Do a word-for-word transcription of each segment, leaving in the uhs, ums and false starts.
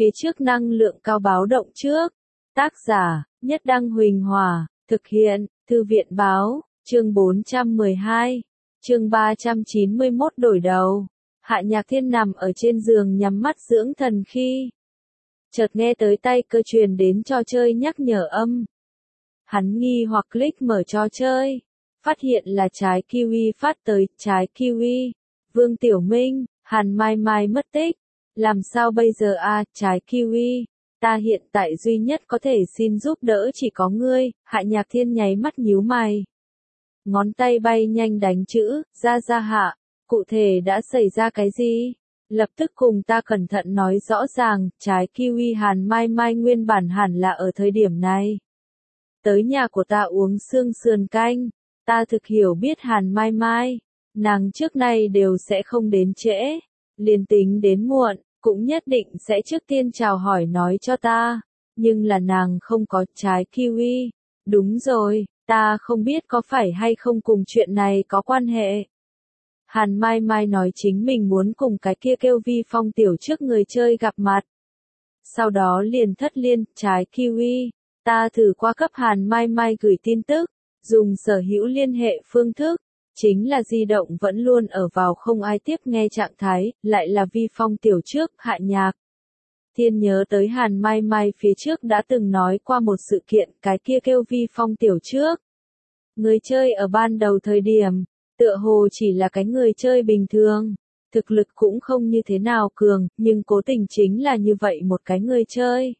phía trước năng lượng cao báo động trước. Tác giả, Nhất Đăng Huỳnh Hòa, thực hiện, Thư viện Báo, chương bốn trăm mười hai, chương ba trăm chín mươi mốt đổi đầu. Hạ Nhạc Thiên nằm ở trên giường nhắm mắt dưỡng thần khi chợt nghe tới tay cơ truyền đến trò chơi nhắc nhở âm. Hắn nghi hoặc click mở trò chơi, phát hiện là trái kiwi phát tới, trái kiwi. Vương Tiểu Minh, Hàn Mai Mai mất tích. Làm sao bây giờ a, à, trái kiwi, ta hiện tại duy nhất có thể xin giúp đỡ chỉ có ngươi. Hạ Nhạc Thiên nháy mắt nhíu mày. Ngón tay bay nhanh đánh chữ, ra ra hạ, cụ thể đã xảy ra cái gì? Lập tức cùng ta cẩn thận nói rõ ràng, trái kiwi Hàn Mai Mai nguyên bản hẳn là ở thời điểm này. Tới nhà của ta uống xương sườn canh, ta thực hiểu biết Hàn Mai Mai, nàng trước nay đều sẽ không đến trễ, liền tính đến muộn, cũng nhất định sẽ trước tiên chào hỏi nói cho ta, nhưng là nàng không có trái kiwi. Đúng rồi, ta không biết có phải hay không cùng chuyện này có quan hệ. Hàn Mai Mai nói chính mình muốn cùng cái kia kêu Vi Phong tiểu trước người chơi gặp mặt. Sau đó liền thất liên, trái kiwi. Ta thử qua cấp Hàn Mai Mai gửi tin tức, dùng sở hữu liên hệ phương thức, chính là di động vẫn luôn ở vào không ai tiếp nghe trạng thái, lại là Vi Phong tiểu trước. Hạ Nhạc Thiên nhớ tới Hàn Mai Mai phía trước đã từng nói qua một sự kiện, cái kia kêu Vi Phong tiểu trước. Người chơi ở ban đầu thời điểm, tựa hồ chỉ là cái người chơi bình thường, thực lực cũng không như thế nào cường, nhưng cố tình chính là như vậy một cái người chơi.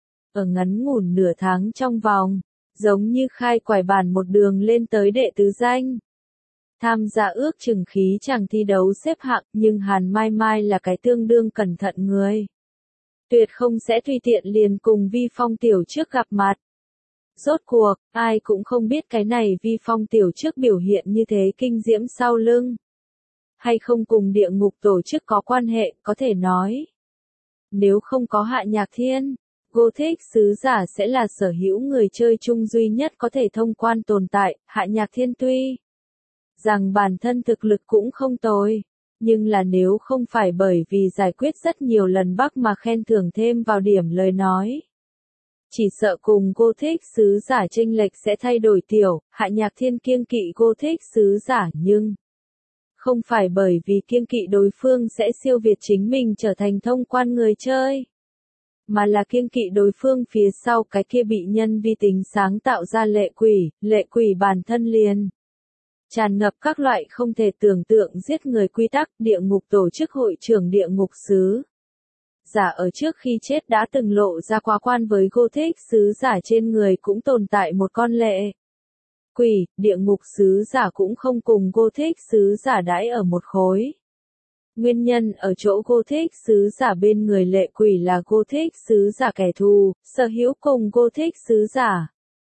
Ở ngắn ngủn nửa tháng trong vòng, giống như khai quải bản một đường lên tới đệ tứ danh. Tham gia ước chừng khí chàng thi đấu xếp hạng, nhưng Hàn Mai Mai là cái tương đương cẩn thận người. Tuyệt không sẽ tùy tiện liền cùng Vi Phong tiểu trước gặp mặt. Rốt cuộc, ai cũng không biết cái này Vi Phong tiểu trước biểu hiện như thế kinh diễm sau lưng. Hay không cùng địa ngục tổ chức có quan hệ, có thể nói. Nếu không có Hạ Nhạc Thiên, Gothic sứ giả sẽ là sở hữu người chơi chung duy nhất có thể thông quan tồn tại. Hạ Nhạc Thiên tuy rằng bản thân thực lực cũng không tồi, nhưng là nếu không phải bởi vì giải quyết rất nhiều lần bug mà khen thưởng thêm vào điểm lời nói, chỉ sợ cùng Gothic sứ giả chênh lệch sẽ thay đổi tiểu. Hạ Nhạc Thiên kiêng kỵ Gothic sứ giả nhưng không phải bởi vì kiêng kỵ đối phương sẽ siêu việt chính mình trở thành thông quan người chơi, mà là kiêng kỵ đối phương phía sau cái kia bị nhân vi tính sáng tạo ra lệ quỷ. Lệ quỷ bản thân liền tràn ngập các loại không thể tưởng tượng giết người quy tắc. Địa ngục tổ chức hội trưởng địa ngục sứ giả ở trước khi chết đã từng lộ ra quá quan với Gothic sứ giả trên người cũng tồn tại một con lệ quỷ. Địa ngục sứ giả cũng không cùng Gothic sứ giả đãi ở một khối. Nguyên nhân ở chỗ Gothic sứ giả bên người lệ quỷ là Gothic sứ giả kẻ thù, sở hữu cùng Gothic sứ giả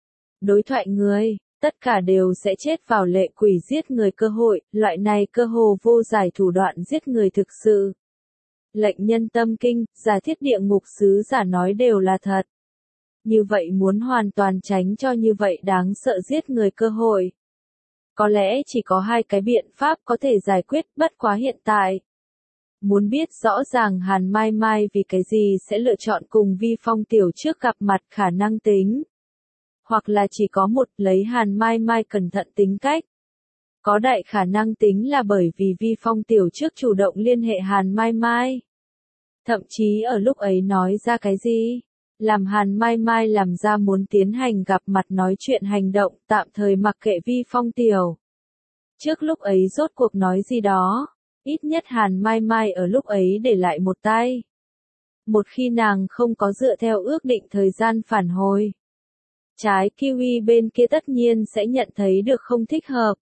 đối thoại người, tất cả đều sẽ chết vào lệ quỷ giết người cơ hội. Loại này cơ hồ vô giải thủ đoạn giết người thực sự lệnh nhân tâm kinh. Giả thiết địa ngục sứ giả nói đều là thật, như vậy muốn hoàn toàn tránh cho như vậy đáng sợ giết người cơ hội, có lẽ chỉ có hai cái biện pháp có thể giải quyết. Bất quá hiện tại, muốn biết rõ ràng Hàn Mai Mai vì cái gì sẽ lựa chọn cùng Vi Phong tiểu trước gặp mặt, khả năng tính hoặc là chỉ có một, lấy Hàn Mai Mai cẩn thận tính cách, có đại khả năng tính là bởi vì Vi Phong tiểu trước chủ động liên hệ Hàn Mai Mai. Thậm chí ở lúc ấy nói ra cái gì, làm Hàn Mai Mai làm ra muốn tiến hành gặp mặt nói chuyện hành động, tạm thời mặc kệ Vi Phong tiểu trước lúc ấy rốt cuộc nói gì đó. Ít nhất Hàn Mai Mai ở lúc ấy để lại một tay. Một khi nàng không có dựa theo ước định thời gian phản hồi, trái kiwi bên kia tất nhiên sẽ nhận thấy được không thích hợp.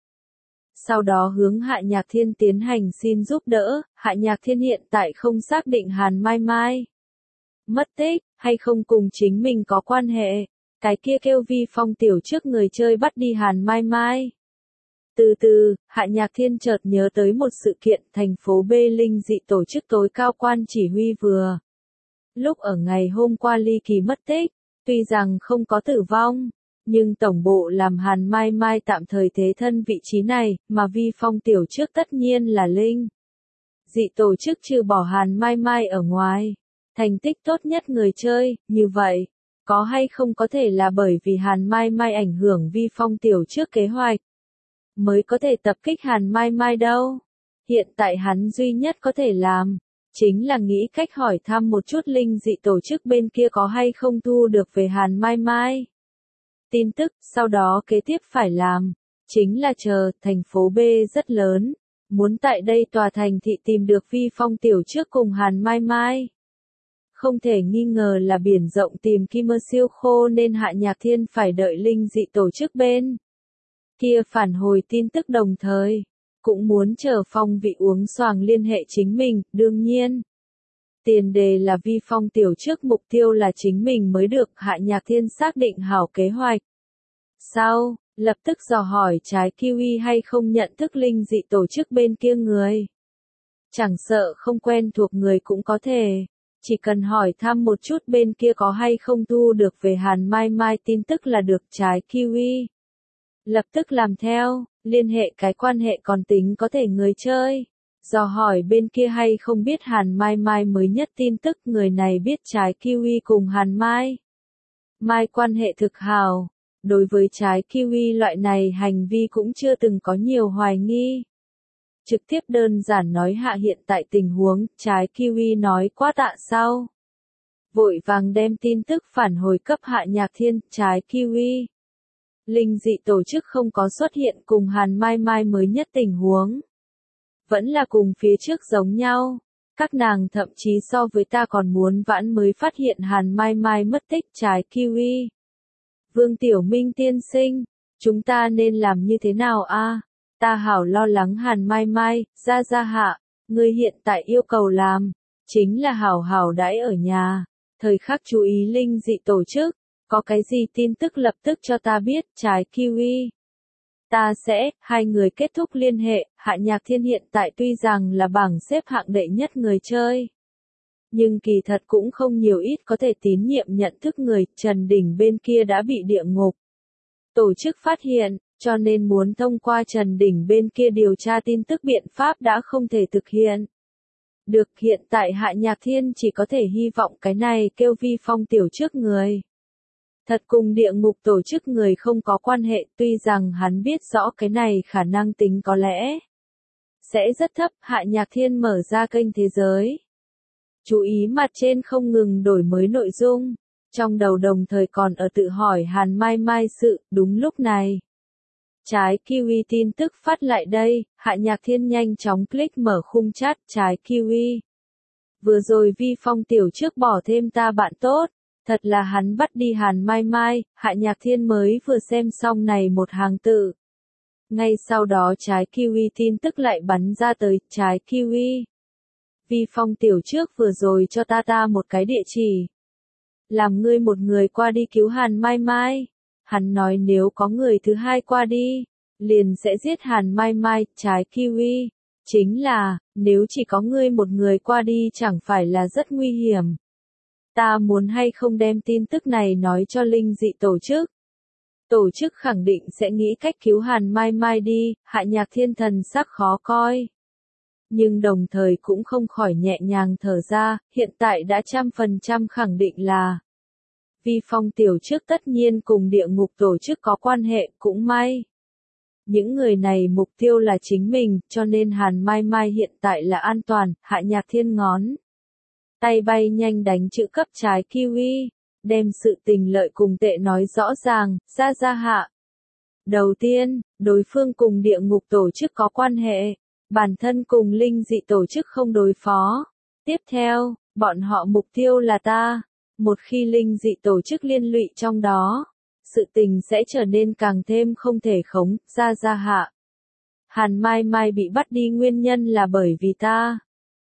Sau đó hướng Hạ Nhạc Thiên tiến hành xin giúp đỡ. Hạ Nhạc Thiên hiện tại không xác định Hàn Mai Mai mất tích hay không cùng chính mình có quan hệ. Cái kia kêu Vi Phong tiểu trước người chơi bắt đi Hàn Mai Mai. Từ từ, Hạ Nhạc Thiên chợt nhớ tới một sự kiện. Thành phố B Linh dị tổ chức tối cao quan chỉ huy vừa lúc ở ngày hôm qua ly kỳ mất tích. Tuy rằng không có tử vong, nhưng tổng bộ làm Hàn Mai Mai tạm thời thế thân vị trí này, mà Vi Phong tiểu trước tất nhiên là Linh dị tổ chức trừ bỏ Hàn Mai Mai ở ngoài, thành tích tốt nhất người chơi, như vậy, có hay không có thể là bởi vì Hàn Mai Mai ảnh hưởng Vi Phong tiểu trước kế hoạch, mới có thể tập kích Hàn Mai Mai đâu. Hiện tại hắn duy nhất có thể làm, chính là nghĩ cách hỏi thăm một chút linh dị tổ chức bên kia có hay không thu được về Hàn Mai Mai. Tin tức, sau đó kế tiếp phải làm, chính là chờ, thành phố B rất lớn, muốn tại đây tòa thành thị tìm được Vi Phong tiểu trước cùng Hàn Mai Mai. Không thể nghi ngờ là biển rộng tìm kim mơ siêu khô nên Hạ Nhạc Thiên phải đợi linh dị tổ chức bên kia phản hồi tin tức đồng thời, cũng muốn chờ Phong vị uống xoàng liên hệ chính mình, đương nhiên. Tiền đề là Vi Phong tiểu trước mục tiêu là chính mình mới được Hạ Nhạc Thiên xác định hảo kế hoạch. Sau, lập tức dò hỏi trái kiwi hay không nhận thức linh dị tổ chức bên kia người. Chẳng sợ không quen thuộc người cũng có thể, chỉ cần hỏi thăm một chút bên kia có hay không thu được về Hàn Mai Mai tin tức là được trái kiwi. Lập tức làm theo, liên hệ cái quan hệ còn tính có thể người chơi. Dò hỏi bên kia hay không biết Hàn Mai Mai mới nhất tin tức người này biết trái kiwi cùng Hàn Mai Mai quan hệ thực hào. Đối với trái kiwi loại này hành vi cũng chưa từng có nhiều hoài nghi. Trực tiếp đơn giản nói hạ hiện tại tình huống, trái kiwi nói quá tạ sau. Vội vàng đem tin tức phản hồi cấp Hạ Nhạc Thiên, trái kiwi. Linh dị tổ chức không có xuất hiện cùng Hàn Mai Mai mới nhất tình huống. Vẫn là cùng phía trước giống nhau. Các nàng thậm chí so với ta còn muốn vãn mới phát hiện Hàn Mai Mai mất tích trái kiwi. Vương Tiểu Minh tiên sinh, chúng ta nên làm như thế nào a? Ta hảo lo lắng Hàn Mai Mai, ra ra hạ, người hiện tại yêu cầu làm, chính là hảo hảo đãi ở nhà, thời khắc chú ý linh dị tổ chức, có cái gì tin tức lập tức cho ta biết, trái kiwi. Ta sẽ, hai người kết thúc liên hệ, Hạ Nhạc Thiên hiện tại tuy rằng là bảng xếp hạng đệ nhất người chơi. Nhưng kỳ thật cũng không nhiều ít có thể tín nhiệm nhận thức người, Trần Đình bên kia đã bị địa ngục tổ chức phát hiện, cho nên muốn thông qua Trần Đình bên kia điều tra tin tức biện pháp đã không thể thực hiện. Được hiện tại Hạ Nhạc Thiên chỉ có thể hy vọng cái này kêu Vi Phong tiểu trước người. Thật cùng địa ngục tổ chức người không có quan hệ tuy rằng hắn biết rõ cái này khả năng tính có lẽ sẽ rất thấp. Hạ Nhạc Thiên mở ra kênh thế giới. Chú ý mặt trên không ngừng đổi mới nội dung, trong đầu đồng thời còn ở tự hỏi Hàn Mai Mai sự, đúng lúc này. Trái kiwi tin tức phát lại đây, Hạ Nhạc Thiên nhanh chóng click mở khung chat trái kiwi. Vừa rồi Vi Phong tiểu trước bỏ thêm ta bạn tốt, thật là hắn bắt đi Hàn Mai Mai, Hạ Nhạc Thiên mới vừa xem xong này một hàng tự. Ngay sau đó trái kiwi tin tức lại bắn ra tới, trái kiwi. Vi Phong tiểu trước vừa rồi cho ta ta một cái địa chỉ. Làm ngươi một người qua đi cứu Hàn Mai Mai. Hắn nói nếu có người thứ hai qua đi, liền sẽ giết Hàn Mai Mai, trái kiwi. Chính là, nếu chỉ có ngươi một người qua đi chẳng phải là rất nguy hiểm. Ta muốn hay không đem tin tức này nói cho linh dị tổ chức. Tổ chức khẳng định sẽ nghĩ cách cứu Hàn Mai Mai đi, Hạ Nhạc Thiên thần sắc khó coi. Nhưng đồng thời cũng không khỏi nhẹ nhàng thở ra, hiện tại đã trăm phần trăm khẳng định là Vi Phong tiểu trước tất nhiên cùng địa ngục tổ chức có quan hệ, cũng may. Những người này mục tiêu là chính mình, cho nên Hàn Mai Mai hiện tại là an toàn, Hạ Nhạc Thiên ngón. Tay bay nhanh đánh chữ cấp trái kiwi, đem sự tình lợi cùng tệ nói rõ ràng, ra ra hạ. Đầu tiên, đối phương cùng địa ngục tổ chức có quan hệ, bản thân cùng linh dị tổ chức không đối phó. Tiếp theo, bọn họ mục tiêu là ta. Một khi linh dị tổ chức liên lụy trong đó, sự tình sẽ trở nên càng thêm không thể khống, ra ra hạ. Hàn Mai Mai bị bắt đi nguyên nhân là bởi vì ta.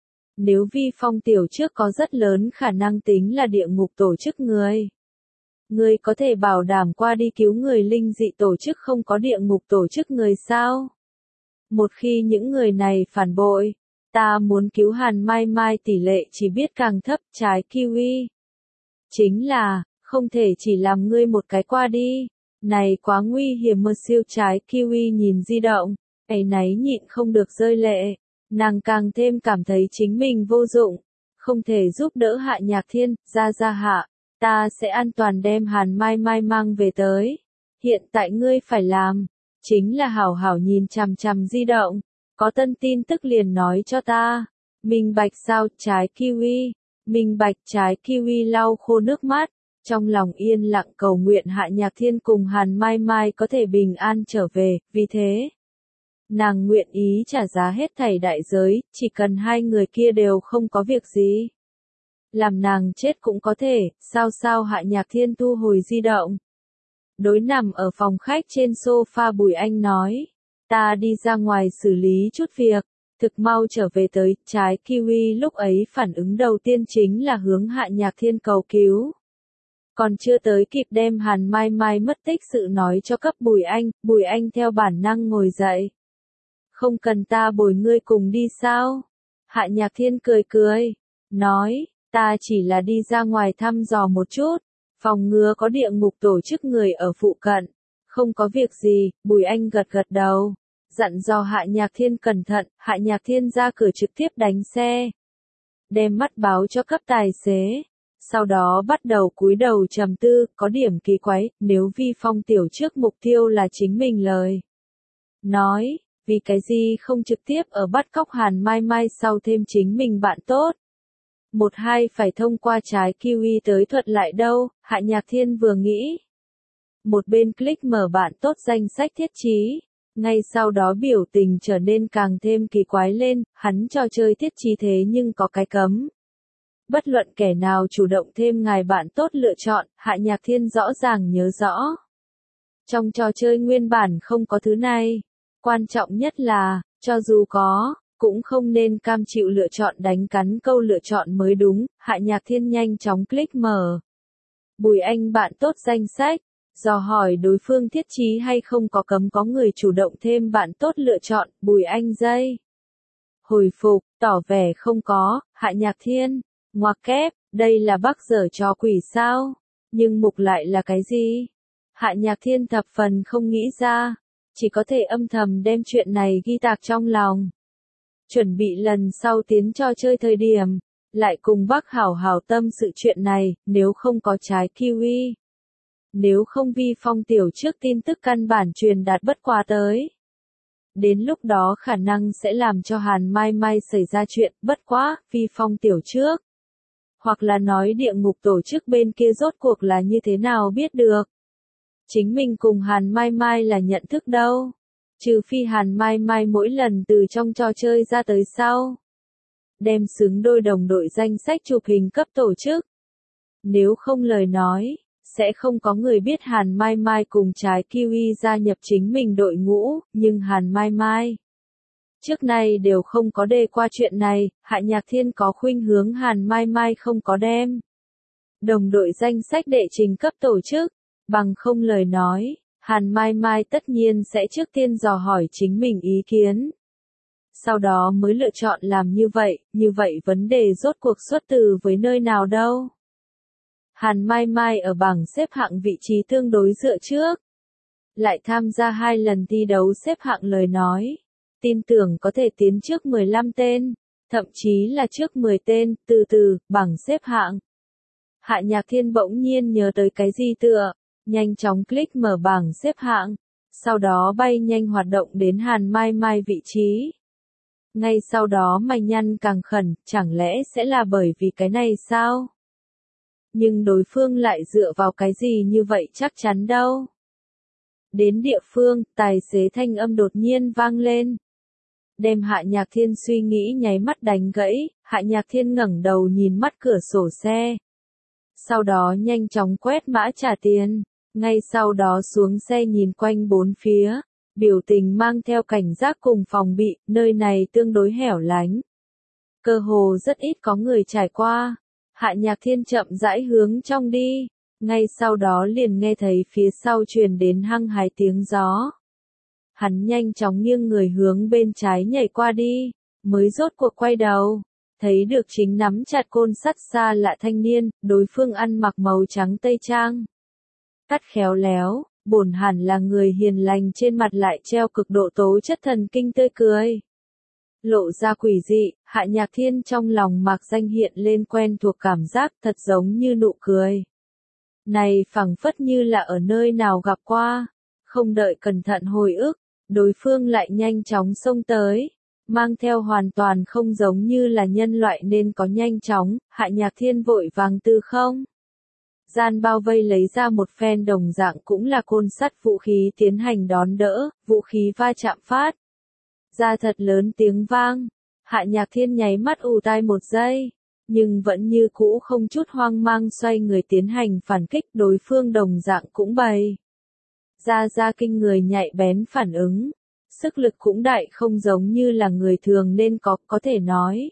Nếu Vi Phong tiểu trước có rất lớn khả năng tính là địa ngục tổ chức người. Người có thể bảo đảm qua đi cứu người linh dị tổ chức không có địa ngục tổ chức người sao? Một khi những người này phản bội, ta muốn cứu Hàn Mai Mai tỷ lệ chỉ biết càng thấp, trái kiwi. Chính là, không thể chỉ làm ngươi một cái qua đi. Này quá nguy hiểm mơ siêu trái kiwi nhìn di động, áy náy nhịn không được rơi lệ. Nàng càng thêm cảm thấy chính mình vô dụng. không thể giúp đỡ Hạ Nhạc Thiên, ra ra hạ, ta sẽ an toàn đem Hàn Mai Mai mang về tới. Hiện tại ngươi phải làm, chính là hảo hảo nhìn chằm chằm di động, có tân tin tức liền nói cho ta. Minh Bạch sao, trái kiwi, Minh Bạch trái kiwi lau khô nước mắt, trong lòng yên lặng cầu nguyện Hạ Nhạc Thiên cùng Hàn Mai Mai có thể bình an trở về, vì thế, nàng nguyện ý trả giá hết thảy đại giới, chỉ cần hai người kia đều không có việc gì. Làm nàng chết cũng có thể, sao sao Hạ Nhạc Thiên thu hồi di động. Đối nằm ở phòng khách trên sofa Bùi Anh nói, ta đi ra ngoài xử lý chút việc, thực mau trở về tới, trái kiwi lúc ấy phản ứng đầu tiên chính là hướng Hạ Nhạc Thiên cầu cứu. Còn chưa tới kịp đem Hàn Mai Mai mất tích sự nói cho cấp Bùi Anh, Bùi Anh theo bản năng ngồi dậy. Không cần ta bồi ngươi cùng đi sao? Hạ Nhạc Thiên cười cười, nói, ta chỉ là đi ra ngoài thăm dò một chút, phòng ngừa có địa ngục tổ chức người ở phụ cận. Không có việc gì, Bùi Anh gật gật đầu, dặn dò Hạ Nhạc Thiên cẩn thận, Hạ Nhạc Thiên ra cửa trực tiếp đánh xe. Đem mắt báo cho cấp tài xế. Sau đó bắt đầu cúi đầu trầm tư, có điểm kỳ quái, nếu Vi Phong tiểu trước mục tiêu là chính mình lời. Nói, vì cái gì không trực tiếp ở bắt cóc Hàn Mai Mai sau thêm chính mình bạn tốt. Một hai phải thông qua trái kiwi tới thuận lại đâu, Hạ Nhạc Thiên vừa nghĩ. Một bên click mở bạn tốt danh sách thiết trí, ngay sau đó biểu tình trở nên càng thêm kỳ quái lên, hắn trò chơi thiết trí thế nhưng có cái cấm. Bất luận kẻ nào chủ động thêm ngài bạn tốt lựa chọn, Hạ Nhạc Thiên rõ ràng nhớ rõ. Trong trò chơi nguyên bản không có thứ này. Quan trọng nhất là, cho dù có, cũng không nên cam chịu lựa chọn đánh cắn câu lựa chọn mới đúng, Hạ Nhạc Thiên nhanh chóng click mở. Bùi Anh bạn tốt danh sách, dò hỏi đối phương thiết trí hay không có cấm có người chủ động thêm bạn tốt lựa chọn, Bùi Anh dây. Hồi phục, tỏ vẻ không có, Hạ Nhạc Thiên. Ngoặc kép, đây là bug dở trò quỷ sao? Nhưng mục lại là cái gì? Hạ Nhạc Thiên thập phần không nghĩ ra, chỉ có thể âm thầm đem chuyện này ghi tạc trong lòng. Chuẩn bị lần sau tiến cho chơi thời điểm, lại cùng bác hảo hảo tâm sự chuyện này, nếu không có trái kiwi. Nếu không Vi Phong tiểu trước tin tức căn bản truyền đạt bất quá tới. Đến lúc đó khả năng sẽ làm cho Hàn Mai Mai xảy ra chuyện, bất quá, Vi Phong tiểu trước. Hoặc là nói địa ngục tổ chức bên kia rốt cuộc là như thế nào biết được. Chính mình cùng Hàn Mai Mai là nhận thức đâu. Trừ phi Hàn Mai Mai mỗi lần từ trong trò chơi ra tới sau. Đem xứng đôi đồng đội danh sách chụp hình cấp tổ chức. Nếu không lời nói, sẽ không có người biết Hàn Mai Mai cùng trái kiwi gia nhập chính mình đội ngũ, nhưng Hàn Mai Mai. Trước nay đều không có đề qua chuyện này, Hạ Nhạc Thiên có khuynh hướng Hàn Mai Mai không có đem. Đồng đội danh sách đệ trình cấp tổ chức, bằng không lời nói, Hàn Mai Mai tất nhiên sẽ trước tiên dò hỏi chính mình ý kiến. Sau đó mới lựa chọn làm như vậy, như vậy vấn đề rốt cuộc xuất từ với nơi nào đâu. Hàn Mai Mai ở bảng xếp hạng vị trí tương đối dựa trước. Lại tham gia hai lần thi đấu xếp hạng lời nói. Tin tưởng có thể tiến trước mười lăm tên, thậm chí là trước mười tên, từ từ, bảng xếp hạng. Hạ Nhạc Thiên bỗng nhiên nhớ tới cái gì tựa, nhanh chóng click mở bảng xếp hạng, sau đó bay nhanh hoạt động đến Hàn Mai Mai vị trí. Ngay sau đó mày nhăn càng khẩn, chẳng lẽ sẽ là bởi vì cái này sao? Nhưng đối phương lại dựa vào cái gì như vậy chắc chắn đâu. Đến địa phương, tài xế thanh âm đột nhiên vang lên. Đem Hạ Nhạc Thiên suy nghĩ nháy mắt đánh gãy, Hạ Nhạc Thiên ngẩng đầu nhìn mắt cửa sổ xe. Sau đó nhanh chóng quét mã trả tiền, ngay sau đó xuống xe nhìn quanh bốn phía, biểu tình mang theo cảnh giác cùng phòng bị, nơi này tương đối hẻo lánh. Cơ hồ rất ít có người trải qua, Hạ Nhạc Thiên chậm rãi hướng trong đi, ngay sau đó liền nghe thấy phía sau truyền đến hăng hái tiếng gió. Hắn nhanh chóng nghiêng người hướng bên trái nhảy qua đi, mới rốt cuộc quay đầu, thấy được chính nắm chặt côn sắt xa lạ thanh niên, đối phương ăn mặc màu trắng tây trang. Cắt khéo léo, bổn hẳn là người hiền lành trên mặt lại treo cực độ tố chất thần kinh tươi cười. lộ ra quỷ dị, Hạ Nhạc Thiên trong lòng mạc danh hiện lên quen thuộc cảm giác thật giống như nụ cười. Này phảng phất như là ở nơi nào gặp qua, không đợi cẩn thận hồi ức, đối phương lại nhanh chóng xông tới, mang theo hoàn toàn không giống như là nhân loại nên có nhanh chóng, Hạ Nhạc Thiên vội vàng từ không gian bao vây lấy ra một phen đồng dạng cũng là côn sắt vũ khí tiến hành đón đỡ, vũ khí va chạm phát ra thật lớn tiếng vang. Hạ Nhạc Thiên nháy mắt ù tai một giây, nhưng vẫn như cũ không chút hoang mang xoay người tiến hành phản kích, đối phương đồng dạng cũng bày ra ra kinh người nhạy bén phản ứng, sức lực cũng đại không giống như là người thường nên có, có thể nói.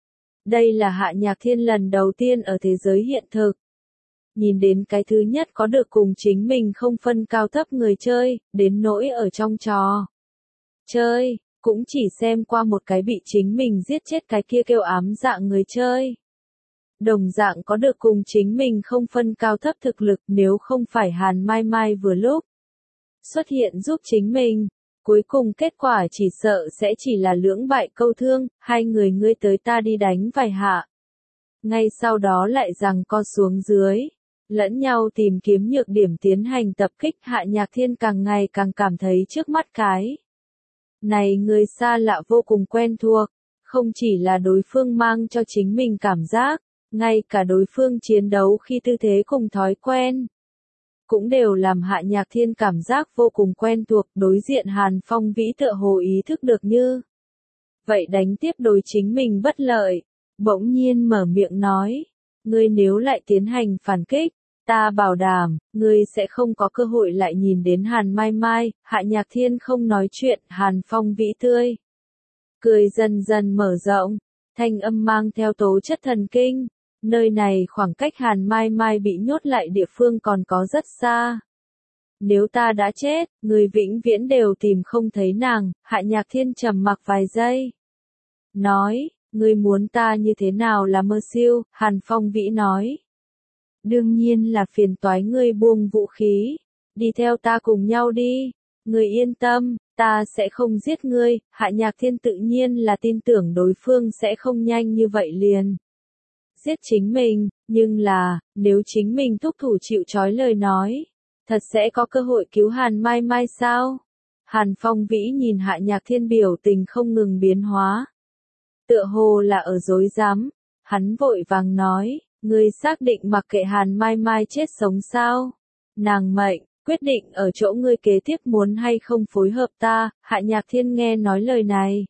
Đây là Hạ Nhạc Thiên lần đầu tiên ở thế giới hiện thực. Nhìn đến cái thứ nhất có được cùng chính mình không phân cao thấp người chơi, đến nỗi ở trong trò chơi, cũng chỉ xem qua một cái bị chính mình giết chết cái kia kêu ám dạng người chơi. Đồng dạng có được cùng chính mình không phân cao thấp thực lực, nếu không phải Hàn Mai Mai vừa lúc xuất hiện giúp chính mình, cuối cùng kết quả chỉ sợ sẽ chỉ là lưỡng bại câu thương, hai người ngươi tới ta đi đánh vài hạ. Ngay sau đó lại giằng co xuống dưới, lẫn nhau tìm kiếm nhược điểm tiến hành tập kích. Hạ Nhạc Thiên càng ngày càng cảm thấy trước mắt cái này người xa lạ vô cùng quen thuộc, không chỉ là đối phương mang cho chính mình cảm giác, ngay cả đối phương chiến đấu khi tư thế cùng thói quen, cũng đều làm Hạ Nhạc Thiên cảm giác vô cùng quen thuộc. Đối diện Hàn Phong Vĩ tựa hồ ý thức được như vậy đánh tiếp đối chính mình bất lợi, bỗng nhiên mở miệng nói, ngươi nếu lại tiến hành phản kích, ta bảo đảm, ngươi sẽ không có cơ hội lại nhìn đến Hàn Mai Mai. Hạ Nhạc Thiên không nói chuyện, Hàn Phong Vĩ tươi cười dần dần mở rộng, thanh âm mang theo tố chất thần kinh. Nơi này khoảng cách Hàn Mai Mai bị nhốt lại địa phương còn có rất xa. Nếu ta đã chết, người vĩnh viễn đều tìm không thấy nàng. Hạ Nhạc Thiên trầm mặc vài giây, nói, ngươi muốn ta như thế nào là mơ siêu? Hàn Phong Vĩ nói, đương nhiên là phiền toái ngươi buông vũ khí, đi theo ta cùng nhau đi. Ngươi yên tâm, ta sẽ không giết ngươi. Hạ Nhạc Thiên tự nhiên là tin tưởng đối phương sẽ không nhanh như vậy liền giết chính mình, nhưng là, nếu chính mình thúc thủ chịu trói lời nói, thật sẽ có cơ hội cứu Hàn Mai Mai sao? Hàn Phong Vĩ nhìn Hạ Nhạc Thiên biểu tình không ngừng biến hóa, tựa hồ là ở dối dám, hắn vội vàng nói, ngươi xác định mặc kệ Hàn Mai Mai chết sống sao? Nàng mệnh, quyết định ở chỗ ngươi kế tiếp muốn hay không phối hợp ta. Hạ Nhạc Thiên nghe nói lời này,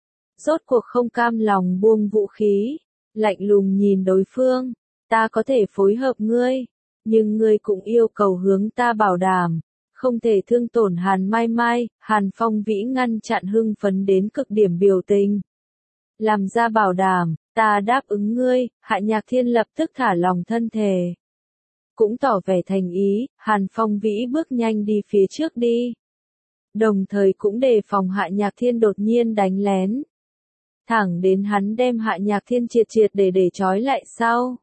rốt cuộc không cam lòng buông vũ khí, lạnh lùng nhìn đối phương, ta có thể phối hợp ngươi, nhưng ngươi cũng yêu cầu hướng ta bảo đảm, không thể thương tổn Hàn Mai Mai. Hàn Phong Vĩ ngăn chặn hưng phấn đến cực điểm biểu tình, làm ra bảo đảm, ta đáp ứng ngươi. Hạ Nhạc Thiên lập tức thả lòng thân thể, cũng tỏ vẻ thành ý. Hàn Phong Vĩ bước nhanh đi phía trước đi, đồng thời cũng đề phòng Hạ Nhạc Thiên đột nhiên đánh lén, thẳng đến hắn đem Hạ Nhạc Thiên triệt triệt để để trói lại sau,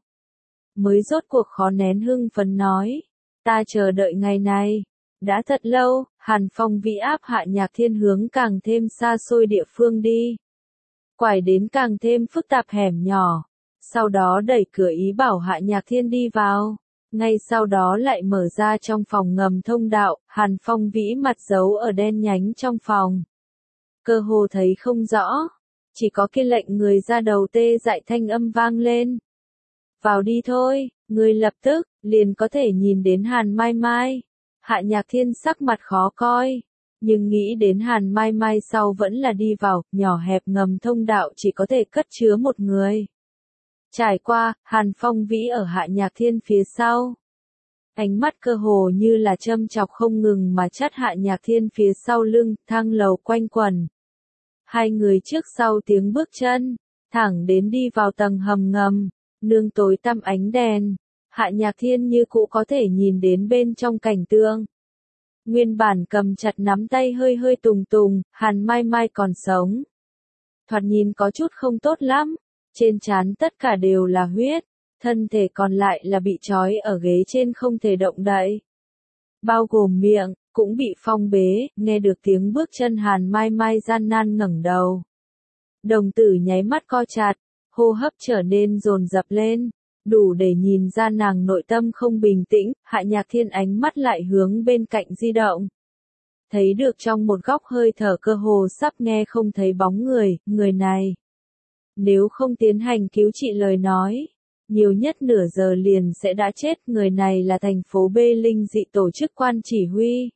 mới rốt cuộc khó nén hưng phấn nói, ta chờ đợi ngày này đã thật lâu. Hàn Phong Vĩ áp Hạ Nhạc Thiên hướng càng thêm xa xôi địa phương đi, quải đến càng thêm phức tạp hẻm nhỏ, sau đó đẩy cửa ý bảo Hạ Nhạc Thiên đi vào, ngay sau đó lại mở ra trong phòng ngầm thông đạo. Hàn Phong Vĩ mặt giấu ở đen nhánh trong phòng, cơ hồ thấy không rõ, chỉ có kia lệnh người ra đầu tê dại thanh âm vang lên, vào đi thôi, người lập tức liền có thể nhìn đến Hàn Mai Mai. Hạ Nhạc Thiên sắc mặt khó coi, nhưng nghĩ đến Hàn Mai Mai sau vẫn là đi vào, nhỏ hẹp ngầm thông đạo chỉ có thể cất chứa một người. Trải qua, Hàn Phong Vĩ ở Hạ Nhạc Thiên phía sau, ánh mắt cơ hồ như là châm chọc không ngừng mà chắt Hạ Nhạc Thiên phía sau lưng. Thang lầu quanh quẩn, hai người trước sau tiếng bước chân, thẳng đến đi vào tầng hầm ngầm, nương tối tăm ánh đèn, Hạ Nhạc Thiên như cũ có thể nhìn đến bên trong cảnh tượng. Nguyên bản cầm chặt nắm tay hơi hơi tùng tùng, Hàn Mai Mai còn sống, thoạt nhìn có chút không tốt lắm, trên trán tất cả đều là huyết, thân thể còn lại là bị trói ở ghế trên không thể động đậy, bao gồm miệng cũng bị phong bế. Nghe được tiếng bước chân, Hàn Mai Mai gian nan ngẩng đầu, Đồng tử nháy mắt co chặt, hô hấp trở nên dồn dập lên, đủ để nhìn ra nàng nội tâm không bình tĩnh. Hạ Nhạc Thiên ánh mắt lại hướng bên cạnh di động. Thấy được trong một góc hơi thở cơ hồ sắp nghe không thấy bóng người, người này. Nếu không tiến hành cứu trị lời nói, nhiều nhất nửa giờ liền sẽ đã chết. Người này là thành phố B linh dị tổ chức quan chỉ huy.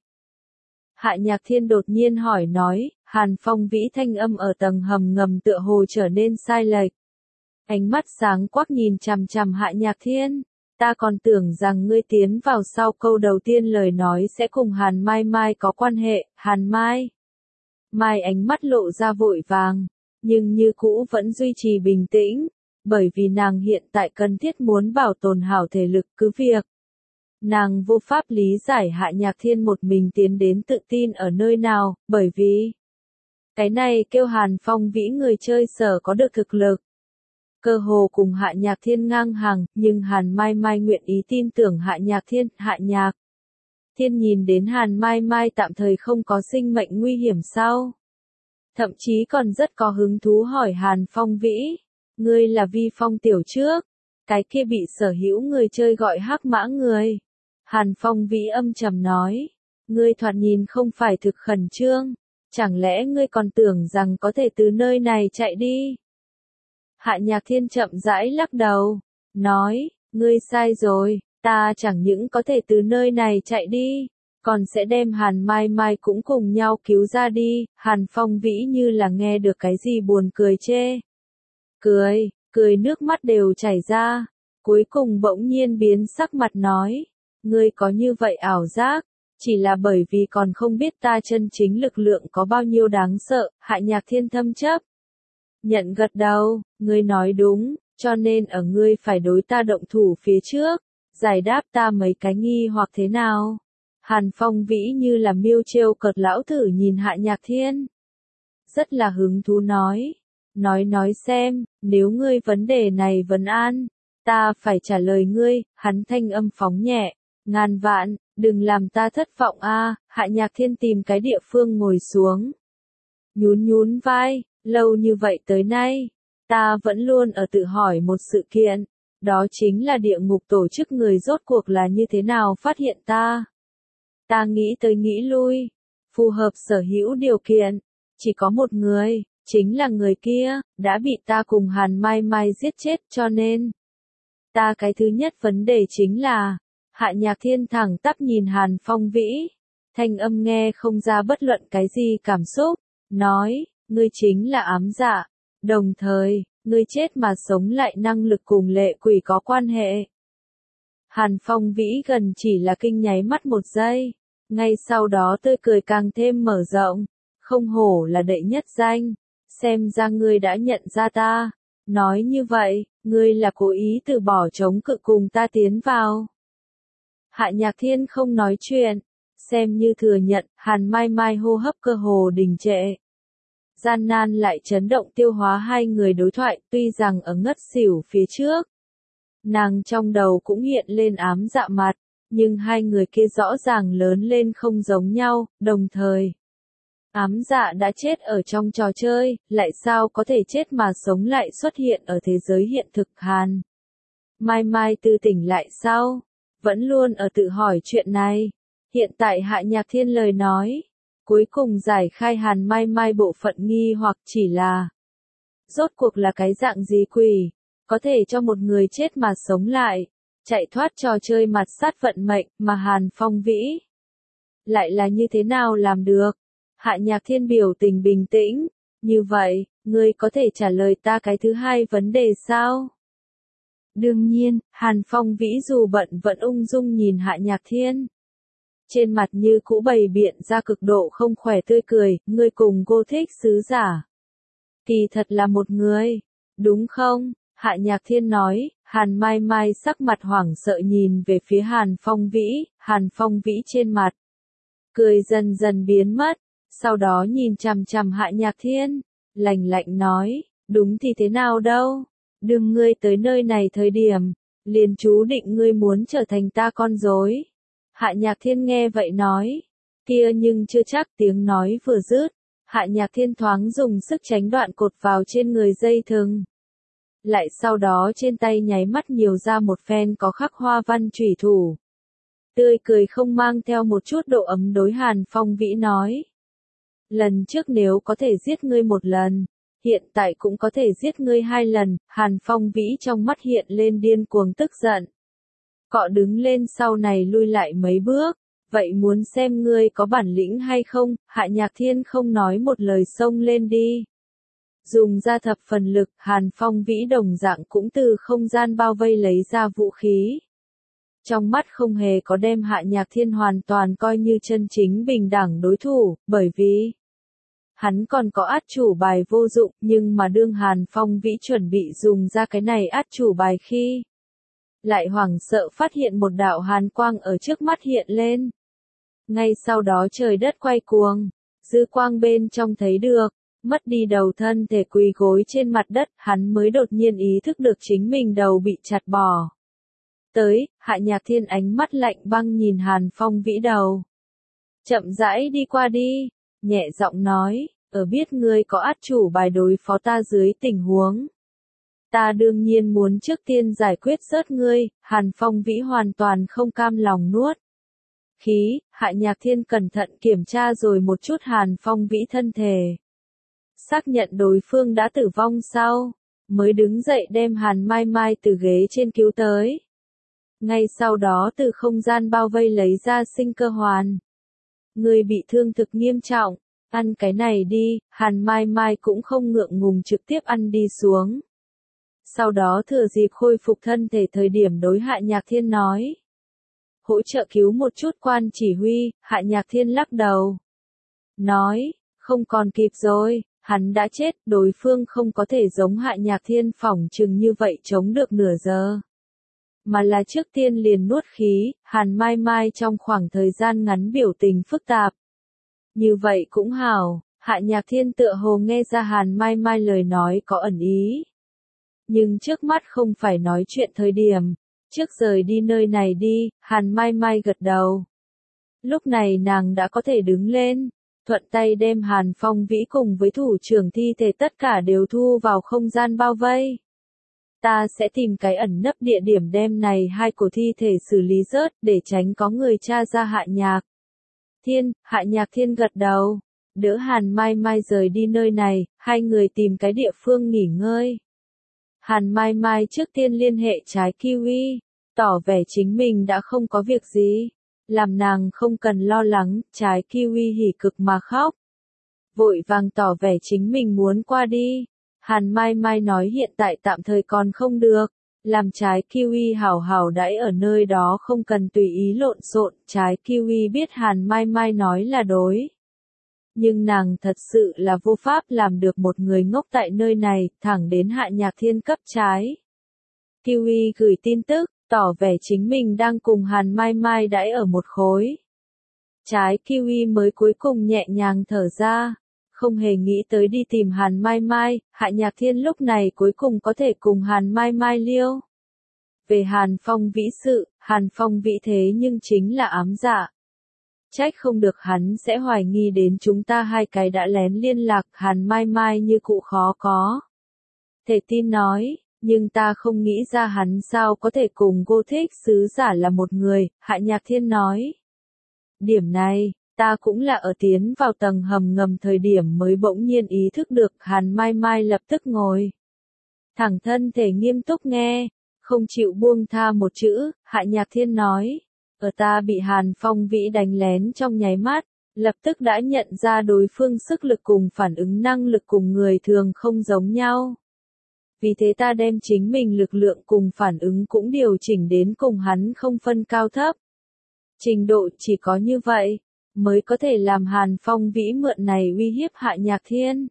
Hạ Nhạc Thiên đột nhiên hỏi nói, Hàn Phong Vĩ thanh âm ở tầng hầm ngầm tựa hồ trở nên sai lệch. Ánh mắt sáng quắc nhìn chằm chằm Hạ Nhạc Thiên. Ta còn tưởng rằng ngươi tiến vào sau câu đầu tiên lời nói sẽ cùng Hàn Mai Mai có quan hệ. Hàn Mai Mai ánh mắt lộ ra vội vàng, nhưng như cũ vẫn duy trì bình tĩnh, bởi vì nàng hiện tại cần thiết muốn bảo tồn hảo thể lực. Cứ việc nàng vô pháp lý giải Hạ Nhạc Thiên một mình tiến đến tự tin ở nơi nào, bởi vì cái này kêu Hàn Phong Vĩ người chơi sở có được thực lực. Cơ hồ cùng Hạ Nhạc Thiên ngang hàng, nhưng Hàn Mai Mai nguyện ý tin tưởng Hạ Nhạc Thiên. Hạ Nhạc Thiên nhìn đến Hàn Mai Mai tạm thời không có sinh mệnh nguy hiểm sao? Thậm chí còn rất có hứng thú hỏi Hàn Phong Vĩ, ngươi là Vi Phong tiểu trước, cái kia bị sở hữu người chơi gọi hắc mã người. Hàn Phong Vĩ âm trầm nói, ngươi thoạt nhìn không phải thực khẩn trương, chẳng lẽ ngươi còn tưởng rằng có thể từ nơi này chạy đi? Hạ Nhạc Thiên chậm rãi lắc đầu, nói, ngươi sai rồi, ta chẳng những có thể từ nơi này chạy đi, còn sẽ đem Hàn Mai Mai cũng cùng nhau cứu ra đi. Hàn Phong Vĩ như là nghe được cái gì buồn cười chê. Cười, cười nước mắt đều chảy ra, cuối cùng bỗng nhiên biến sắc mặt nói, ngươi có như vậy ảo giác, chỉ là bởi vì còn không biết ta chân chính lực lượng có bao nhiêu đáng sợ. Hạ Nhạc Thiên thâm chấp nhận gật đầu, ngươi nói đúng, cho nên ở ngươi phải đối ta động thủ phía trước, giải đáp ta mấy cái nghi hoặc thế nào. Hàn Phong Vĩ như là miêu trêu cợt lão thử nhìn Hạ Nhạc Thiên. Rất là hứng thú nói, nói nói xem, nếu ngươi vấn đề này vấn an, ta phải trả lời ngươi. Hắn thanh âm phóng nhẹ, ngàn vạn, đừng làm ta thất vọng a. Hạ Nhạc Thiên tìm cái địa phương ngồi xuống, nhún nhún vai. Lâu như vậy tới nay, ta vẫn luôn ở tự hỏi một sự kiện, đó chính là địa ngục tổ chức người rốt cuộc là như thế nào phát hiện ta. Ta nghĩ tới nghĩ lui, phù hợp sở hữu điều kiện, chỉ có một người, chính là người kia, đã bị ta cùng Hàn Mai Mai giết chết. Cho nên, ta cái thứ nhất vấn đề chính là, Hạ Nhạc Thiên thẳng tắp nhìn Hàn Phong Vĩ, thanh âm nghe không ra bất luận cái gì cảm xúc, nói, ngươi chính là ám dạ, đồng thời, ngươi chết mà sống lại năng lực cùng lệ quỷ có quan hệ. Hàn Phong Vĩ gần chỉ là kinh nháy mắt một giây, ngay sau đó tươi cười càng thêm mở rộng, không hổ là đệ nhất danh, xem ra ngươi đã nhận ra ta, nói như vậy, ngươi là cố ý từ bỏ chống cự cùng ta tiến vào. Hạ Nhạc Thiên không nói chuyện, xem như thừa nhận. Hàn Mai Mai hô hấp cơ hồ đình trệ, gian nan lại chấn động tiêu hóa hai người đối thoại. Tuy rằng ở ngất xỉu phía trước, nàng trong đầu cũng hiện lên ám dạ mặt, nhưng hai người kia rõ ràng lớn lên không giống nhau. Đồng thời, ám dạ đã chết ở trong trò chơi, lại sao có thể chết mà sống lại xuất hiện ở thế giới hiện thực. Hàn Mai Mai tư tỉnh lại sau, vẫn luôn ở tự hỏi chuyện này. Hiện tại Hạ Nhạc Thiên lời nói, cuối cùng giải khai Hàn Mai Mai bộ phận nghi hoặc, chỉ là, rốt cuộc là cái dạng gì quỷ, có thể cho một người chết mà sống lại, chạy thoát trò chơi mặt sát vận mệnh, mà Hàn Phong Vĩ lại là như thế nào làm được? Hạ Nhạc Thiên biểu tình bình tĩnh, như vậy, ngươi có thể trả lời ta cái thứ hai vấn đề sao? Đương nhiên. Hàn Phong Vĩ dù bận vẫn ung dung nhìn Hạ Nhạc Thiên. Trên mặt như cũ bày biện ra cực độ không khỏe tươi cười, ngươi cùng cô thích sứ giả. Kỳ thật là một người, đúng không? Hạ Nhạc Thiên nói. Hàn Mai Mai sắc mặt hoảng sợ nhìn về phía Hàn Phong Vĩ, Hàn Phong Vĩ trên mặt cười dần dần biến mất, sau đó nhìn chằm chằm Hạ Nhạc Thiên, lạnh lạnh nói, đúng thì thế nào đâu, đừng ngươi tới nơi này thời điểm, liền chú định ngươi muốn trở thành ta con rối. Hạ Nhạc Thiên nghe vậy nói, kia nhưng chưa chắc. Tiếng nói vừa dứt, Hạ Nhạc Thiên thoáng dùng sức tránh đoạn cột vào trên người dây thừng. Lại sau đó trên tay nháy mắt nhiều ra một phen có khắc hoa văn chủy thủ. Tươi cười không mang theo một chút độ ấm đối Hàn Phong Vĩ nói. Lần trước nếu có thể giết ngươi một lần, hiện tại cũng có thể giết ngươi hai lần. Hàn Phong Vĩ trong mắt hiện lên điên cuồng tức giận. Cọ đứng lên sau này lui lại mấy bước. Vậy muốn xem ngươi có bản lĩnh hay không? Hạ Nhạc Thiên không nói một lời xông lên đi. Dùng ra thập phần lực, Hàn Phong Vĩ đồng dạng cũng từ không gian bao vây lấy ra vũ khí. Trong mắt không hề có đem Hạ Nhạc Thiên hoàn toàn coi như chân chính bình đẳng đối thủ, bởi vì hắn còn có át chủ bài vô dụng, nhưng mà đương Hàn Phong Vĩ chuẩn bị dùng ra cái này át chủ bài khi lại hoảng sợ phát hiện một đạo hàn quang ở trước mắt hiện lên. Ngay sau đó trời đất quay cuồng, dư quang bên trong thấy được, mất đi đầu thân thể quỳ gối trên mặt đất, hắn mới đột nhiên ý thức được chính mình đầu bị chặt bỏ. Tới, Hạ Nhạc Thiên ánh mắt lạnh băng nhìn Hàn Phong Vĩ đầu. Chậm rãi đi qua đi, nhẹ giọng nói, ở biết ngươi có át chủ bài đối phó ta dưới tình huống. Ta đương nhiên muốn trước tiên giải quyết rớt ngươi. Hàn Phong Vĩ hoàn toàn không cam lòng nuốt khí. Hạ Nhạc Thiên cẩn thận kiểm tra rồi một chút Hàn Phong Vĩ thân thể. Xác nhận đối phương đã tử vong sau, mới đứng dậy đem Hàn Mai Mai từ ghế trên cứu tới. Ngay sau đó từ không gian bao vây lấy ra sinh cơ hoàn. Người bị thương thực nghiêm trọng, ăn cái này đi. Hàn Mai Mai cũng không ngượng ngùng trực tiếp ăn đi xuống. Sau đó thừa dịp khôi phục thân thể thời điểm đối Hạ Nhạc Thiên nói. Hỗ trợ cứu một chút quan chỉ huy. Hạ Nhạc Thiên lắc đầu. Nói, không còn kịp rồi, hắn đã chết, đối phương không có thể giống Hạ Nhạc Thiên phỏng chừng như vậy chống được nửa giờ. Mà là trước tiên liền nuốt khí. Hàn Mai Mai trong khoảng thời gian ngắn biểu tình phức tạp. Như vậy cũng hảo. Hạ Nhạc Thiên tựa hồ nghe ra Hàn Mai Mai lời nói có ẩn ý. Nhưng trước mắt không phải nói chuyện thời điểm. Trước rời đi nơi này đi. Hàn Mai Mai gật đầu. Lúc này nàng đã có thể đứng lên, thuận tay đem Hàn Phong Vĩ cùng với thủ trưởng thi thể tất cả đều thu vào không gian bao vây. Ta sẽ tìm cái ẩn nấp địa điểm đem này hai cổ thi thể xử lý rớt để tránh có người tra ra. Hạ Nhạc Thiên. Hạ Nhạc Thiên gật đầu, đỡ Hàn Mai Mai rời đi nơi này, hai người tìm cái địa phương nghỉ ngơi. Hàn Mai Mai trước tiên liên hệ trái kiwi, tỏ vẻ chính mình đã không có việc gì, làm nàng không cần lo lắng. Trái kiwi hỉ cực mà khóc, vội vàng tỏ vẻ chính mình muốn qua đi. Hàn Mai Mai nói hiện tại tạm thời còn không được, làm trái kiwi hảo hảo đãi ở nơi đó không cần tùy ý lộn xộn. Trái kiwi biết Hàn Mai Mai nói là đối. Nhưng nàng thật sự là vô pháp làm được một người ngốc tại nơi này, thẳng đến Hạ Nhạc Thiên cấp trái kiwi gửi tin tức, tỏ vẻ chính mình đang cùng Hàn Mai Mai đãi ở một khối. Trái kiwi mới cuối cùng nhẹ nhàng thở ra, không hề nghĩ tới đi tìm Hàn Mai Mai. Hạ Nhạc Thiên lúc này cuối cùng có thể cùng Hàn Mai Mai liêu. Về Hàn Phong Vĩ sự, Hàn Phong Vĩ thế nhưng chính là ám dạ. Trách không được hắn sẽ hoài nghi đến chúng ta hai cái đã lén liên lạc. Hàn Mai Mai như cụ khó có thể tin nói, nhưng ta không nghĩ ra hắn sao có thể cùng Gothic sứ giả là một người. Hạ Nhạc Thiên nói, điểm này, ta cũng là ở tiến vào tầng hầm ngầm thời điểm mới bỗng nhiên ý thức được. Hàn Mai Mai lập tức ngồi thẳng thân thể nghiêm túc nghe, không chịu buông tha một chữ. Hạ Nhạc Thiên nói, ở ta bị Hàn Phong Vĩ đánh lén trong nháy mắt, lập tức đã nhận ra đối phương sức lực cùng phản ứng năng lực cùng người thường không giống nhau. Vì thế ta đem chính mình lực lượng cùng phản ứng cũng điều chỉnh đến cùng hắn không phân cao thấp. Trình độ chỉ có như vậy, mới có thể làm Hàn Phong Vĩ mượn này uy hiếp Hạ Nhạc Thiên.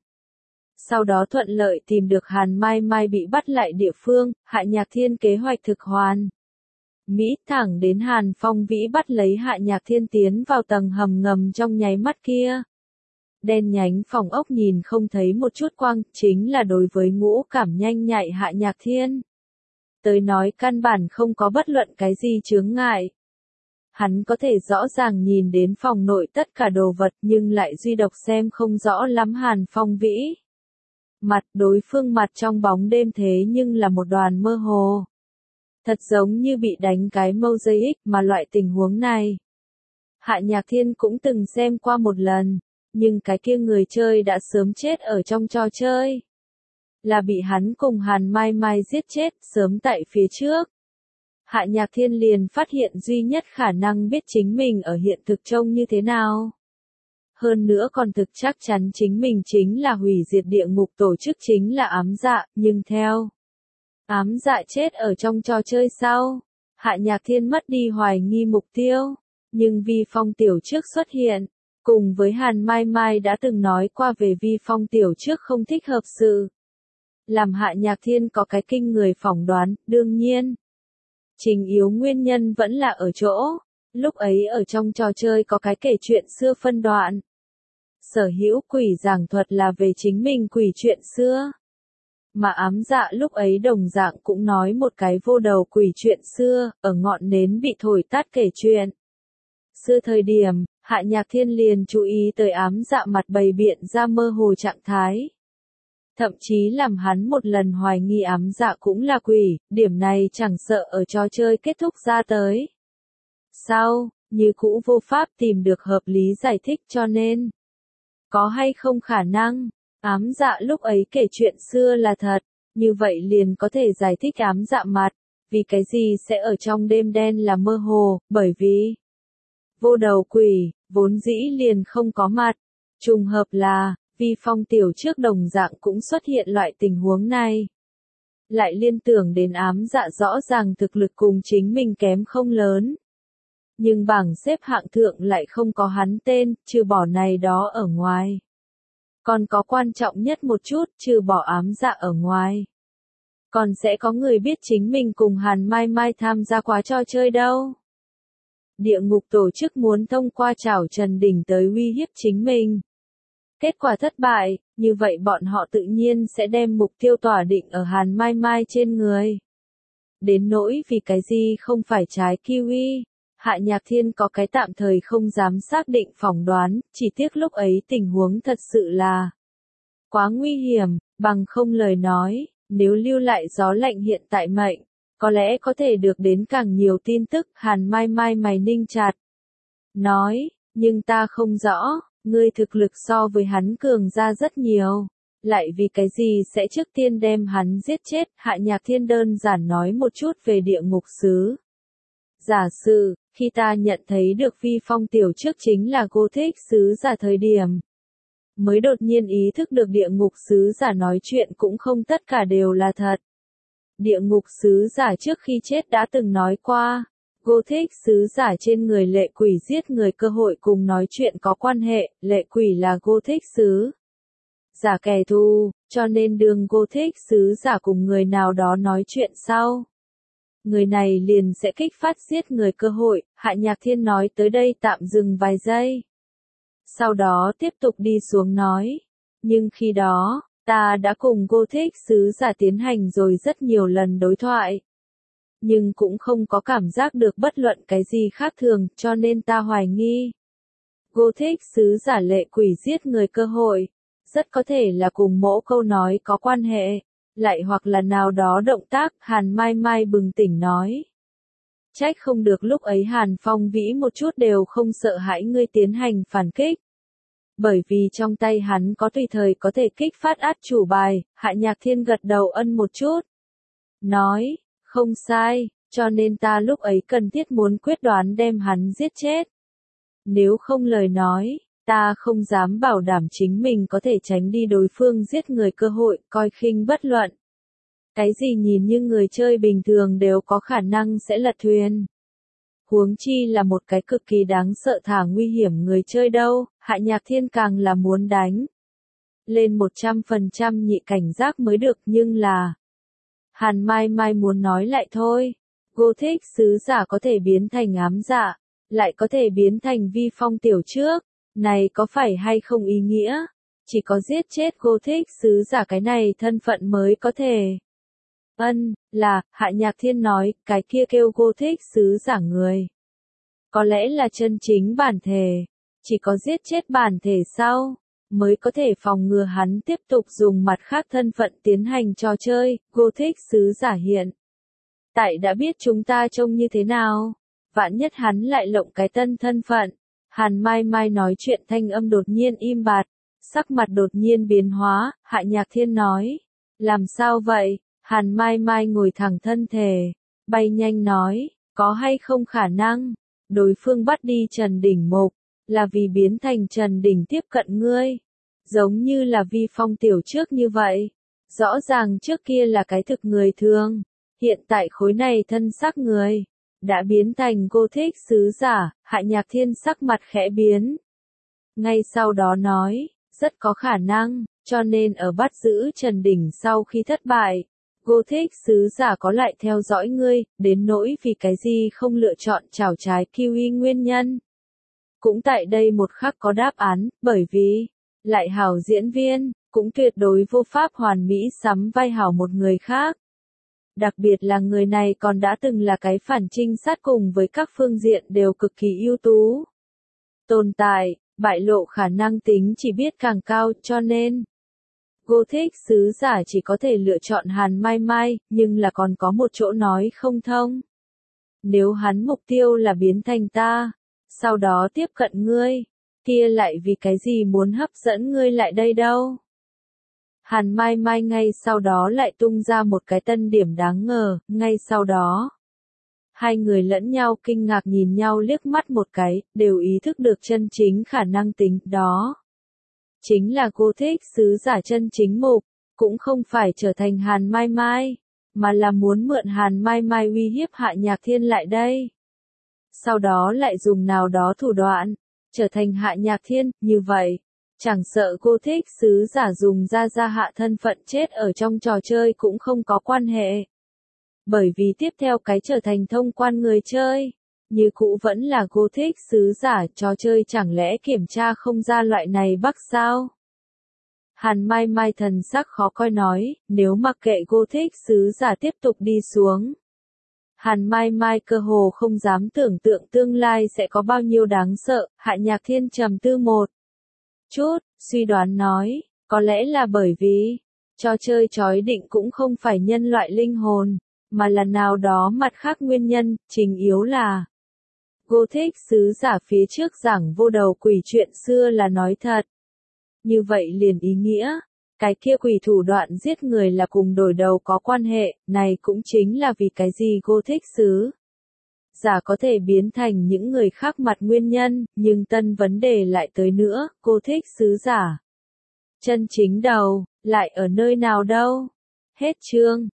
Sau đó thuận lợi tìm được Hàn Mai Mai bị bắt lại địa phương. Hạ Nhạc Thiên kế hoạch thực hoàn mỹ, thẳng đến Hàn Phong Vĩ bắt lấy Hạ Nhạc Thiên tiến vào tầng hầm ngầm trong nháy mắt kia. Đen nhánh phòng ốc nhìn không thấy một chút quang, chính là đối với ngũ cảm nhanh nhạy Hạ Nhạc Thiên tới nói căn bản không có bất luận cái gì chướng ngại. Hắn có thể rõ ràng nhìn đến phòng nội tất cả đồ vật nhưng lại duy độc xem không rõ lắm Hàn Phong Vĩ. Mặt đối phương mặt trong bóng đêm thế nhưng là một đoàn mơ hồ. Thật giống như bị đánh cái mâu dây ích mà loại tình huống này. Hạ Nhạc Thiên cũng từng xem qua một lần, nhưng cái kia người chơi đã sớm chết ở trong trò chơi. Là bị hắn cùng Hàn Mai Mai giết chết sớm tại phía trước. Hạ Nhạc Thiên liền phát hiện duy nhất khả năng biết chính mình ở hiện thực trông như thế nào. Hơn nữa còn thực chắc chắn chính mình chính là hủy diệt địa ngục tổ chức chính là ám dạ, nhưng theo ám dạ chết ở trong trò chơi sau, Hạ Nhạc Thiên mất đi hoài nghi mục tiêu, nhưng Vi Phong tiểu trước xuất hiện, cùng với Hàn Mai Mai đã từng nói qua về Vi Phong tiểu trước không thích hợp sự. Làm Hạ Nhạc Thiên có cái kinh người phỏng đoán, đương nhiên. Trình yếu nguyên nhân vẫn là ở chỗ, lúc ấy ở trong trò chơi có cái kể chuyện xưa phân đoạn. Sở hữu quỷ giảng thuật là về chính mình quỷ chuyện xưa. Mà ám dạ lúc ấy đồng dạng cũng nói một cái vô đầu quỷ chuyện xưa, ở ngọn nến bị thổi tắt kể chuyện. Xưa thời điểm, Hạ Nhạc Thiên liền chú ý tới ám dạ mặt bày biện ra mơ hồ trạng thái. Thậm chí làm hắn một lần hoài nghi ám dạ cũng là quỷ, điểm này chẳng sợ ở trò chơi kết thúc ra tới. Sau, như cũ vô pháp tìm được hợp lý giải thích cho nên. Có hay không khả năng, ám dạ lúc ấy kể chuyện xưa là thật, như vậy liền có thể giải thích ám dạ mặt, vì cái gì sẽ ở trong đêm đen là mơ hồ, bởi vì vô đầu quỷ, vốn dĩ liền không có mặt. Trùng hợp là, Vi Phong tiểu trước đồng dạng cũng xuất hiện loại tình huống này. Lại liên tưởng đến ám dạ rõ ràng thực lực cùng chính mình kém không lớn. Nhưng bảng xếp hạng thượng lại không có hắn tên, trừ bỏ này đó ở ngoài. Còn có quan trọng nhất một chút, trừ bỏ ám dạ ở ngoài. Còn sẽ có người biết chính mình cùng Hàn Mai Mai tham gia quá trò chơi đâu. Địa ngục tổ chức muốn thông qua chảo Trần Đỉnh tới uy hiếp chính mình. Kết quả thất bại, như vậy bọn họ tự nhiên sẽ đem mục tiêu tỏa định ở Hàn Mai Mai trên người. Đến nỗi vì cái gì không phải trái kiwi, Hạ Nhạc Thiên có cái tạm thời không dám xác định phỏng đoán, chỉ tiếc lúc ấy tình huống thật sự là quá nguy hiểm, bằng không lời nói, nếu lưu lại gió lạnh hiện tại mệnh, có lẽ có thể được đến càng nhiều tin tức. Hàn Mai Mai mày ninh chặt. Nói, nhưng ta không rõ. Ngươi thực lực so với hắn cường ra rất nhiều, lại vì cái gì sẽ trước tiên đem hắn giết chết. Hạ Nhạc Thiên đơn giản nói một chút về địa ngục sứ. Giả sử, khi ta nhận thấy được Vi Phong tiểu trước chính là Gothic sứ giả thời điểm, mới đột nhiên ý thức được địa ngục sứ giả nói chuyện cũng không tất cả đều là thật. Địa ngục sứ giả trước khi chết đã từng nói qua, Gothic sứ giả trên người lệ quỷ giết người cơ hội cùng nói chuyện có quan hệ, lệ quỷ là Gothic sứ giả kẻ thù, cho nên đường Gothic sứ giả cùng người nào đó nói chuyện sau. Người này liền sẽ kích phát giết người cơ hội. Hạ Nhạc Thiên nói tới đây tạm dừng vài giây. Sau đó tiếp tục đi xuống nói. Nhưng khi đó, ta đã cùng Gothic sứ giả tiến hành rồi rất nhiều lần đối thoại. Nhưng cũng không có cảm giác được bất luận cái gì khác thường, cho nên ta hoài nghi. Gothic sứ giả lệ quỷ giết người cơ hội, rất có thể là cùng mỗi câu nói có quan hệ, lại hoặc là nào đó động tác. Hàn Mai Mai bừng tỉnh nói. Trách không được lúc ấy Hàn Phong Vĩ một chút đều không sợ hãi ngươi tiến hành phản kích. Bởi vì trong tay hắn có tùy thời có thể kích phát át chủ bài. Hạ Nhạc Thiên gật đầu ân một chút. Nói. Không sai, cho nên ta lúc ấy cần thiết muốn quyết đoán đem hắn giết chết. Nếu không lời nói, ta không dám bảo đảm chính mình có thể tránh đi đối phương giết người cơ hội, coi khinh bất luận. Cái gì nhìn như người chơi bình thường đều có khả năng sẽ lật thuyền. Huống chi là một cái cực kỳ đáng sợ thả nguy hiểm người chơi đâu. Hạ Nhạc Thiên càng là muốn đánh lên một trăm phần trăm nhị cảnh giác mới được, nhưng là Hàn Mai Mai muốn nói lại thôi. Gothic sứ giả có thể biến thành ám dạ, lại có thể biến thành Vi Phong tiểu trước. Này có phải hay không ý nghĩa? Chỉ có giết chết Gothic sứ giả cái này thân phận mới có thể. Ân, là, Hạ Nhạc Thiên nói, cái kia kêu Gothic sứ giả người. Có lẽ là chân chính bản thể. Chỉ có giết chết bản thể sau, mới có thể phòng ngừa hắn tiếp tục dùng mặt khác thân phận tiến hành trò chơi, Gothic sứ giả hiện. Tại đã biết chúng ta trông như thế nào, vạn nhất hắn lại lộng cái tân thân phận. Hàn Mai Mai nói chuyện thanh âm đột nhiên im bặt, sắc mặt đột nhiên biến hóa, Hạ Nhạc Thiên nói. Làm sao vậy? Hàn Mai Mai ngồi thẳng thân thể, bay nhanh nói, có hay không khả năng, đối phương bắt đi Trần Đỉnh Mục, là vì biến thành Trần Đỉnh tiếp cận ngươi. Giống như là Vi Phong tiểu trước như vậy. Rõ ràng trước kia là cái thực người thường, hiện tại khối này thân xác người, đã biến thành Gothic sứ giả, Hạ Nhạc Thiên sắc mặt khẽ biến. Ngay sau đó nói, rất có khả năng, cho nên ở bắt giữ Trần Đỉnh sau khi thất bại, Gothic sứ giả có lại theo dõi ngươi, đến nỗi vì cái gì không lựa chọn chảo trái kiwi nguyên nhân. Cũng tại đây một khắc có đáp án, bởi vì, lại hảo diễn viên, cũng tuyệt đối vô pháp hoàn mỹ sắm vai hảo một người khác. Đặc biệt là người này còn đã từng là cái phản trinh sát cùng với các phương diện đều cực kỳ ưu tú. Tồn tại, bại lộ khả năng tính chỉ biết càng cao, cho nên Gothic sứ giả chỉ có thể lựa chọn Hàn Mai Mai, nhưng là còn có một chỗ nói không thông. Nếu hắn mục tiêu là biến thành ta, sau đó tiếp cận ngươi, kia lại vì cái gì muốn hấp dẫn ngươi lại đây đâu? Hàn Mai Mai ngay sau đó lại tung ra một cái tân điểm đáng ngờ, ngay sau đó. Hai người lẫn nhau kinh ngạc nhìn nhau liếc mắt một cái, đều ý thức được chân chính khả năng tính đó. Chính là Gothic sứ giả chân chính mục, cũng không phải trở thành Hàn Mai Mai, mà là muốn mượn Hàn Mai Mai uy hiếp Hạ Nhạc Thiên lại đây. Sau đó lại dùng nào đó thủ đoạn, trở thành Hạ Nhạc Thiên, như vậy. Chẳng sợ Gothic sứ giả dùng ra ra hạ thân phận chết ở trong trò chơi cũng không có quan hệ. Bởi vì tiếp theo cái trở thành thông quan người chơi, như cũ vẫn là Gothic sứ giả, trò chơi chẳng lẽ kiểm tra không ra loại này bug sao? Hàn Mai Mai thần sắc khó coi nói, nếu mặc kệ Gothic sứ giả tiếp tục đi xuống. Hàn Mai Mai cơ hồ không dám tưởng tượng tương lai sẽ có bao nhiêu đáng sợ, Hạ Nhạc Thiên trầm tư một chút, suy đoán nói, có lẽ là bởi vì, trò chơi chói định cũng không phải nhân loại linh hồn, mà là nào đó mặt khác nguyên nhân, chính yếu là Gothic sứ giả phía trước giảng vô đầu quỷ chuyện xưa là nói thật. Như vậy liền ý nghĩa, cái kia quỷ thủ đoạn giết người là cùng đổi đầu có quan hệ, này cũng chính là vì cái gì Gothic sứ giả có thể biến thành những người khác mặt nguyên nhân, nhưng tân vấn đề lại tới nữa, Gothic sứ giả chân chính đầu, lại ở nơi nào đâu? Hết chương.